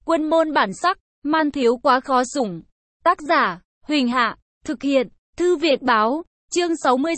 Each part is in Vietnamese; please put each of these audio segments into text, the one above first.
Quân môn bản sắc, man thiếu quá khó sủng. Tác giả, Huỳnh Hạ, thực hiện, Thư Việt Báo, chương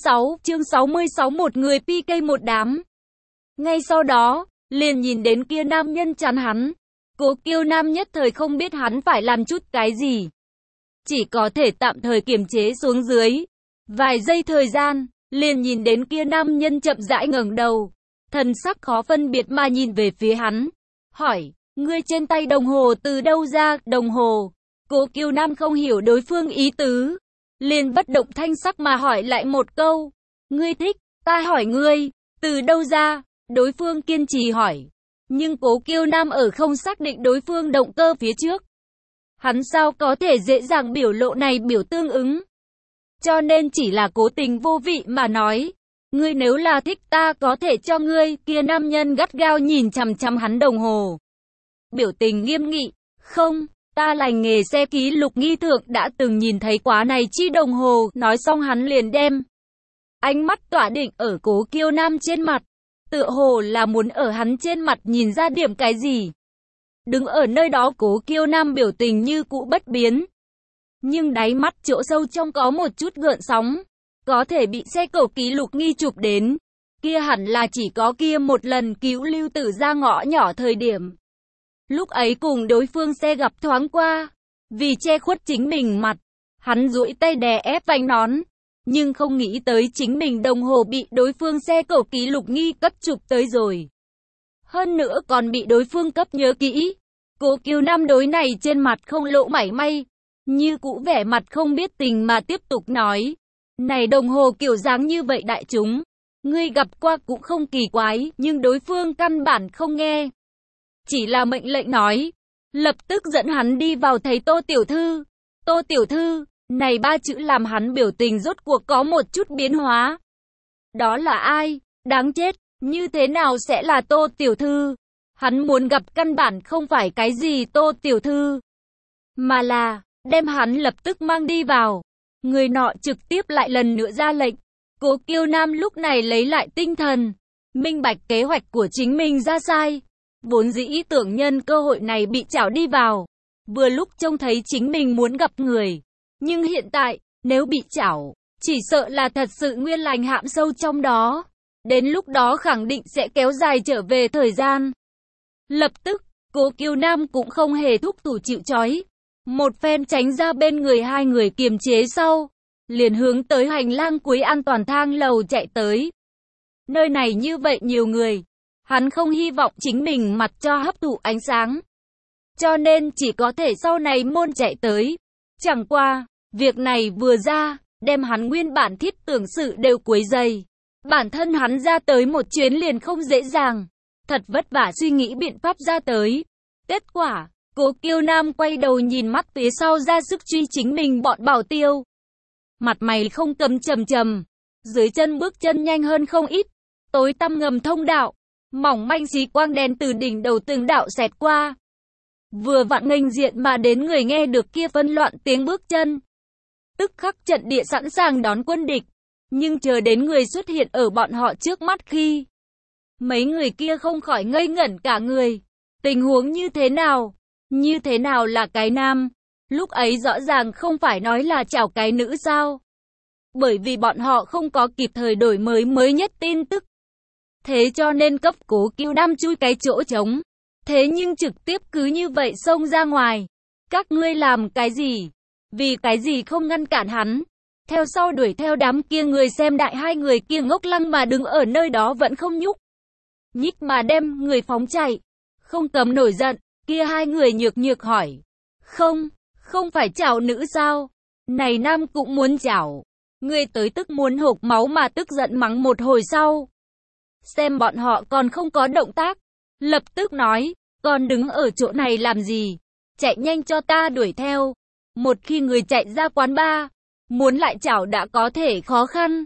66, một người PK một đám. Ngay sau đó, liền nhìn đến kia nam nhân chắn hắn. Cố Kiêu Nam nhất thời không biết hắn phải làm chút cái gì. Chỉ có thể tạm thời kiềm chế xuống dưới. Vài giây thời gian, liền nhìn đến kia nam nhân chậm rãi ngẩng đầu. Thần sắc khó phân biệt mà nhìn về phía hắn. Hỏi, ngươi trên tay đồng hồ từ đâu ra? Đồng hồ? Cố Kiêu Nam không hiểu đối phương ý tứ. Liền bất động thanh sắc mà hỏi lại một câu. Ngươi thích, ta hỏi ngươi, từ đâu ra? Đối phương kiên trì hỏi. Nhưng Cố Kiêu Nam ở không xác định đối phương động cơ phía trước. Hắn sao có thể dễ dàng biểu lộ này biểu tương ứng. Cho nên chỉ là cố tình vô vị mà nói. Ngươi nếu là thích ta có thể cho ngươi. Kia nam nhân gắt gao nhìn chằm chằm hắn đồng hồ. Biểu tình nghiêm nghị. Không, ta lành nghề xe ký lục nghi thượng đã từng nhìn thấy quá này chi đồng hồ. Nói xong hắn liền đem ánh mắt tỏa định ở Cố Kiêu Nam trên mặt. Tựa hồ là muốn ở hắn trên mặt nhìn ra điểm cái gì. Đứng ở nơi đó Cố Kiêu Nam biểu tình như cũ bất biến. Nhưng đáy mắt chỗ sâu trong có một chút gợn sóng. Có thể bị xe cổ ký lục nghi chụp đến. Kia hẳn là chỉ có kia một lần cứu Lưu Tử ra ngõ nhỏ thời điểm. Lúc ấy cùng đối phương xe gặp thoáng qua. Vì che khuất chính mình mặt. Hắn duỗi tay đè ép vành nón. Nhưng không nghĩ tới chính mình đồng hồ bị đối phương xe cổ ký lục nghi cấp chụp tới rồi. Hơn nữa còn bị đối phương cấp nhớ kỹ. Cố Kiêu Nam đối này trên mặt không lộ mảy may. Như cũ vẻ mặt không biết tình mà tiếp tục nói. Này đồng hồ kiểu dáng như vậy đại chúng. Ngươi gặp qua cũng không kỳ quái. Nhưng đối phương căn bản không nghe. Chỉ là mệnh lệnh nói. Lập tức dẫn hắn đi vào thấy Tô Tiểu Thư. Tô Tiểu Thư. Này ba chữ làm hắn biểu tình rốt cuộc có một chút biến hóa. Đó là ai? Đáng chết. Như thế nào sẽ là Tô Tiểu Thư? Hắn muốn gặp căn bản không phải cái gì Tô Tiểu Thư. Mà là, đem hắn lập tức mang đi vào. Người nọ trực tiếp lại lần nữa ra lệnh. Cố Kiêu Nam lúc này lấy lại tinh thần. Minh bạch kế hoạch của chính mình ra sai. Vốn dĩ tưởng nhân cơ hội này bị trảo đi vào. Vừa lúc trông thấy chính mình muốn gặp người. Nhưng hiện tại, nếu bị trảo, chỉ sợ là thật sự nguyên lành hãm sâu trong đó. Đến lúc đó khẳng định sẽ kéo dài trở về thời gian. Lập tức, Cố Kiêu Nam cũng không hề thúc thủ chịu trói. Một phen tránh ra bên người hai người kiềm chế sau. Liền hướng tới hành lang cuối an toàn thang lầu chạy tới. Nơi này như vậy nhiều người. Hắn không hy vọng chính mình mặt cho hấp thụ ánh sáng. Cho nên chỉ có thể sau này môn chạy tới. Chẳng qua, việc này vừa ra, đem hắn nguyên bản thiết tưởng sự đều quấy dày. Bản thân hắn ra tới một chuyến liền không dễ dàng. Thật vất vả suy nghĩ biện pháp ra tới. Kết quả, Cố Kiêu Nam quay đầu nhìn mắt phía sau ra sức truy chính mình bọn bảo tiêu. Mặt mày không cấm trầm trầm. Dưới chân bước chân nhanh hơn không ít. Tối tăm ngầm thông đạo. Mỏng manh xí quang đen từ đỉnh đầu từng đạo xẹt qua. Vừa vặn nghênh diện mà đến người nghe được kia phân loạn tiếng bước chân. Tức khắc trận địa sẵn sàng đón quân địch. Nhưng chờ đến người xuất hiện ở bọn họ trước mắt khi. Mấy người kia không khỏi ngây ngẩn cả người. Tình huống như thế nào? Như thế nào là cái nam? Lúc ấy rõ ràng không phải nói là chào cái nữ sao? Bởi vì bọn họ không có kịp thời đổi mới nhất tin tức. Thế cho nên cấp Cố Kiêu Nam chui cái chỗ trống. Thế nhưng trực tiếp cứ như vậy xông ra ngoài. Các ngươi làm cái gì? Vì cái gì không ngăn cản hắn? Theo sau đuổi theo đám kia người xem đại hai người kia ngốc lăng mà đứng ở nơi đó vẫn không nhúc nhích mà đem người phóng chạy. Không cấm nổi giận, kia hai người nhược nhược hỏi. Không phải chảo nữ sao? Này nam cũng muốn chảo. Người tới tức muốn hộc máu mà tức giận mắng một hồi sau. Xem bọn họ còn không có động tác. Lập tức nói, còn đứng ở chỗ này làm gì? Chạy nhanh cho ta đuổi theo. Một khi người chạy ra quán bar, muốn lại chảo đã có thể khó khăn.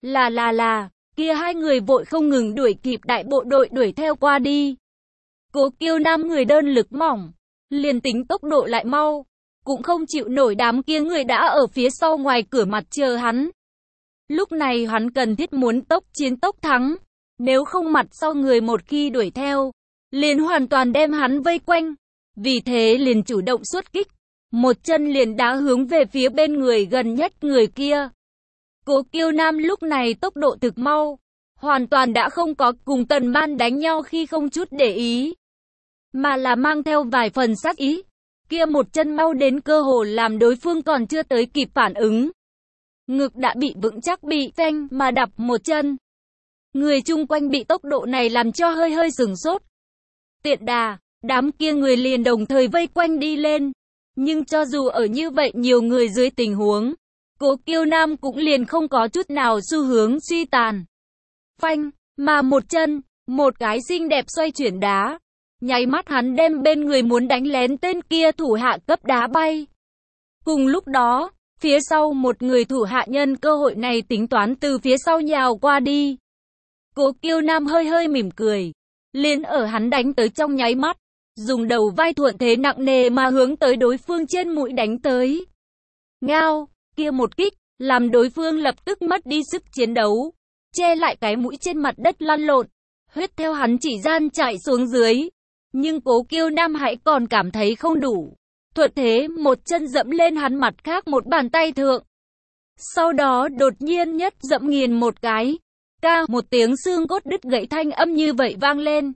Kia hai người vội không ngừng đuổi kịp đại bộ đội đuổi theo qua đi. Cố Kiêu Nam người đơn lực mỏng, liền tính tốc độ lại mau, cũng không chịu nổi đám kia người đã ở phía sau ngoài cửa mặt chờ hắn. Lúc này hắn cần thiết muốn tốc chiến tốc thắng, nếu không mặt sau người một khi đuổi theo, liền hoàn toàn đem hắn vây quanh. vì thế liền chủ động xuất kích, một chân liền đá hướng về phía bên người gần nhất người kia. Cố Kiêu Nam lúc này tốc độ thực mau, hoàn toàn đã không có cùng Tần Man đánh nhau khi không chút để ý, mà là mang theo vài phần sát ý. Kia một chân mau đến cơ hồ làm đối phương còn chưa tới kịp phản ứng, ngực đã bị vững chắc bị phanh mà đập một chân. Người chung quanh bị tốc độ này làm cho hơi hơi sửng sốt. Tiện đà, đám kia người liền đồng thời vây quanh đi lên. Nhưng cho dù ở như vậy nhiều người dưới tình huống, Cố Kiêu Nam cũng liền không có chút nào xu hướng suy tàn. Phanh, mà một chân, một cái xinh đẹp xoay chuyển đá. Nháy mắt hắn đem bên người muốn đánh lén tên kia thủ hạ cấp đá bay. Cùng lúc đó, phía sau một người thủ hạ nhân cơ hội này tính toán từ phía sau nhào qua đi. Cố Kiêu Nam hơi hơi mỉm cười, liền ở hắn đánh tới trong nháy mắt, dùng đầu vai thuận thế nặng nề mà hướng tới đối phương trên mũi đánh tới. Ngao, kia một kích, làm đối phương lập tức mất đi sức chiến đấu, che lại cái mũi trên mặt đất lăn lộn, huyết theo hắn chỉ gian chảy xuống dưới. Nhưng Cố Kiêu Nam hãy còn cảm thấy không đủ. Thuận thế một chân dẫm lên hắn mặt khác một bàn tay thượng. Sau đó đột nhiên nhất dẫm nghiền một cái. Ca một tiếng xương cốt đứt gãy thanh âm như vậy vang lên.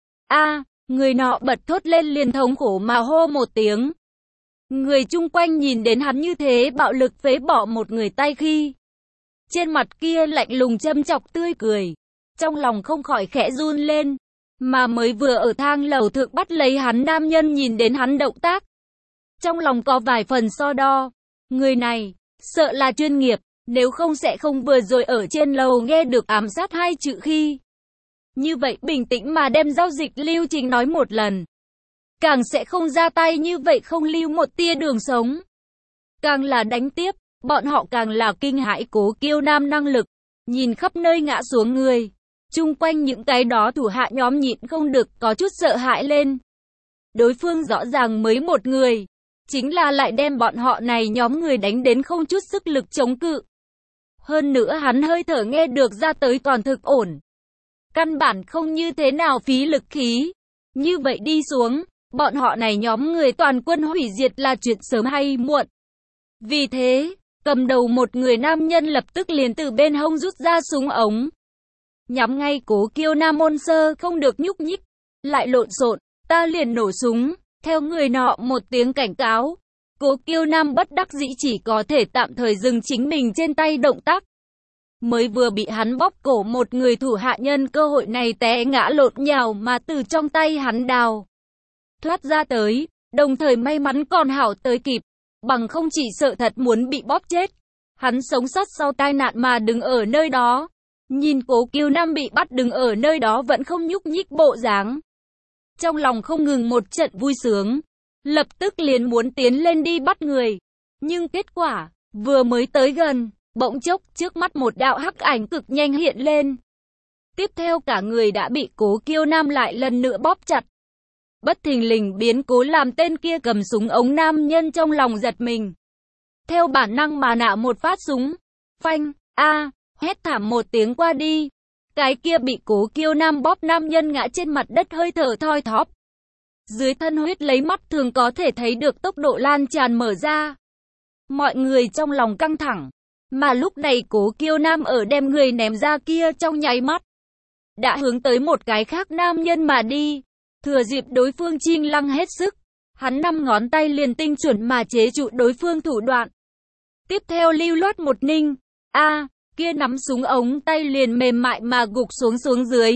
Người nọ bật thốt lên liền thống khổ mà hô một tiếng. Người chung quanh nhìn đến hắn như thế bạo lực phế bỏ một người tay khi. Trên mặt kia lạnh lùng châm chọc tươi cười. Trong lòng không khỏi khẽ run lên. Mà mới vừa ở thang lầu thượng bắt lấy hắn nam nhân nhìn đến hắn động tác. Trong lòng có vài phần so đo. Người này, sợ là chuyên nghiệp, nếu không sẽ không vừa rồi ở trên lầu nghe được ám sát hai chữ khi. Như vậy bình tĩnh mà đem giao dịch lưu trình nói một lần. Càng sẽ không ra tay như vậy không lưu một tia đường sống. Càng là đánh tiếp, bọn họ càng là kinh hãi Cố Kiêu Nam năng lực. Nhìn khắp nơi ngã xuống người. Chung quanh những cái đó thủ hạ nhóm nhịn không được có chút sợ hãi lên. Đối phương rõ ràng mới một người. Chính là lại đem bọn họ này nhóm người đánh đến không chút sức lực chống cự. Hơn nữa hắn hơi thở nghe được ra tới còn thực ổn. Căn bản không như thế nào phí lực khí. Như vậy đi xuống, bọn họ này nhóm người toàn quân hủy diệt là chuyện sớm hay muộn. Vì thế, cầm đầu một người nam nhân lập tức liền từ bên hông rút ra súng ống. Nhắm ngay Cố Kiêu Nam ôn sơ không được nhúc nhích, lại lộn xộn, ta liền nổ súng, theo người nọ một tiếng cảnh cáo. Cố Kiêu Nam bất đắc dĩ chỉ có thể tạm thời dừng chính mình trên tay động tác. Mới vừa bị hắn bóp cổ một người thủ hạ nhân cơ hội này té ngã lộn nhào mà từ trong tay hắn đào thoát ra tới, đồng thời may mắn còn hảo tới kịp, bằng không chỉ sợ thật muốn bị bóp chết. Hắn sống sót sau tai nạn mà đứng ở nơi đó. Nhìn Cố Kiêu Nam bị bắt đứng ở nơi đó vẫn không nhúc nhích bộ dáng. Trong lòng không ngừng một trận vui sướng. Lập tức liền muốn tiến lên đi bắt người. Nhưng kết quả, vừa mới tới gần, bỗng chốc trước mắt một đạo hắc ảnh cực nhanh hiện lên. Tiếp theo cả người đã bị Cố Kiêu Nam lại lần nữa bóp chặt. Bất thình lình biến cố làm tên kia cầm súng ống nam nhân trong lòng giật mình. Theo bản năng mà nã một phát súng. Phanh, hét thảm một tiếng qua đi. Cái kia bị Cố Kiêu Nam bóp nam nhân ngã trên mặt đất hơi thở thoi thóp. Dưới thân huyết lấy mắt thường có thể thấy được tốc độ lan tràn mở ra. Mọi người trong lòng căng thẳng. Mà lúc này Cố Kiêu Nam ở đem người ném ra kia trong nháy mắt. Đã hướng tới một cái khác nam nhân mà đi. Thừa dịp đối phương chinh lăng hết sức. Hắn 5 ngón tay liền tinh chuẩn mà chế trụ đối phương thủ đoạn. Tiếp theo lưu loát một ninh. Kia nắm súng ống tay liền mềm mại mà gục xuống dưới.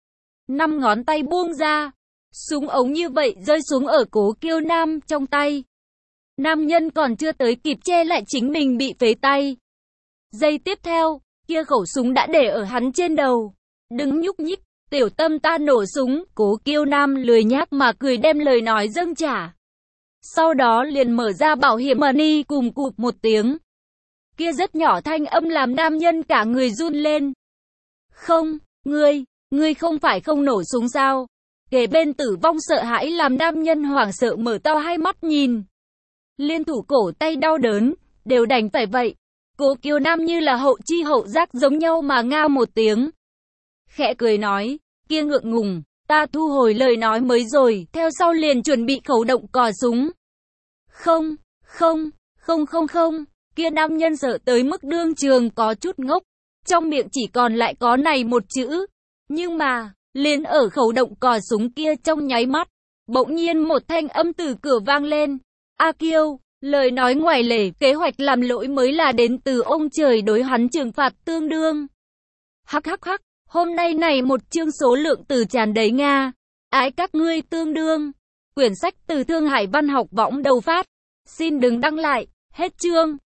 5 ngón tay buông ra. Súng ống như vậy rơi xuống ở Cố Kiêu Nam trong tay. Nam nhân còn chưa tới kịp che lại chính mình bị phế tay. Giây tiếp theo, kia khẩu súng đã để ở hắn trên đầu. Đừng nhúc nhích, tiểu tâm ta nổ súng. Cố Kiêu Nam lười nhác mà cười đem lời nói dâng trả. Sau đó liền mở ra bảo hiểm money cùng cụp một tiếng. Kia rất nhỏ thanh âm làm nam nhân cả người run lên. Không, ngươi không phải không nổ súng sao? Kề bên tử vong sợ hãi làm nam nhân hoảng sợ mở to hai mắt nhìn. Liên thủ cổ tay đau đớn, đều đành phải vậy. Cố Kiêu Nam như là hậu chi hậu giác giống nhau mà ngao một tiếng. Khẽ cười nói, kia ngượng ngùng, Ta thu hồi lời nói mới rồi, theo sau liền chuẩn bị khẩu động cò súng. Không, không, không không không, kia nam nhân sợ tới mức đương trường có chút ngốc, trong miệng chỉ còn lại có này một chữ. Nhưng mà, liền ở khẩu động cò súng kia trong nháy mắt, bỗng nhiên một thanh âm từ cửa vang lên. A Kiêu, lời nói ngoài lề, kế hoạch làm lỗi mới là đến từ ông trời đối hắn trừng phạt tương đương. Hắc hắc hắc, hôm nay này một chương số lượng từ tràn đầy Nga. Ái các ngươi tương đương. Quyển sách từ Thương Hải Văn học võng đầu phát. Xin đừng đăng lại, hết chương.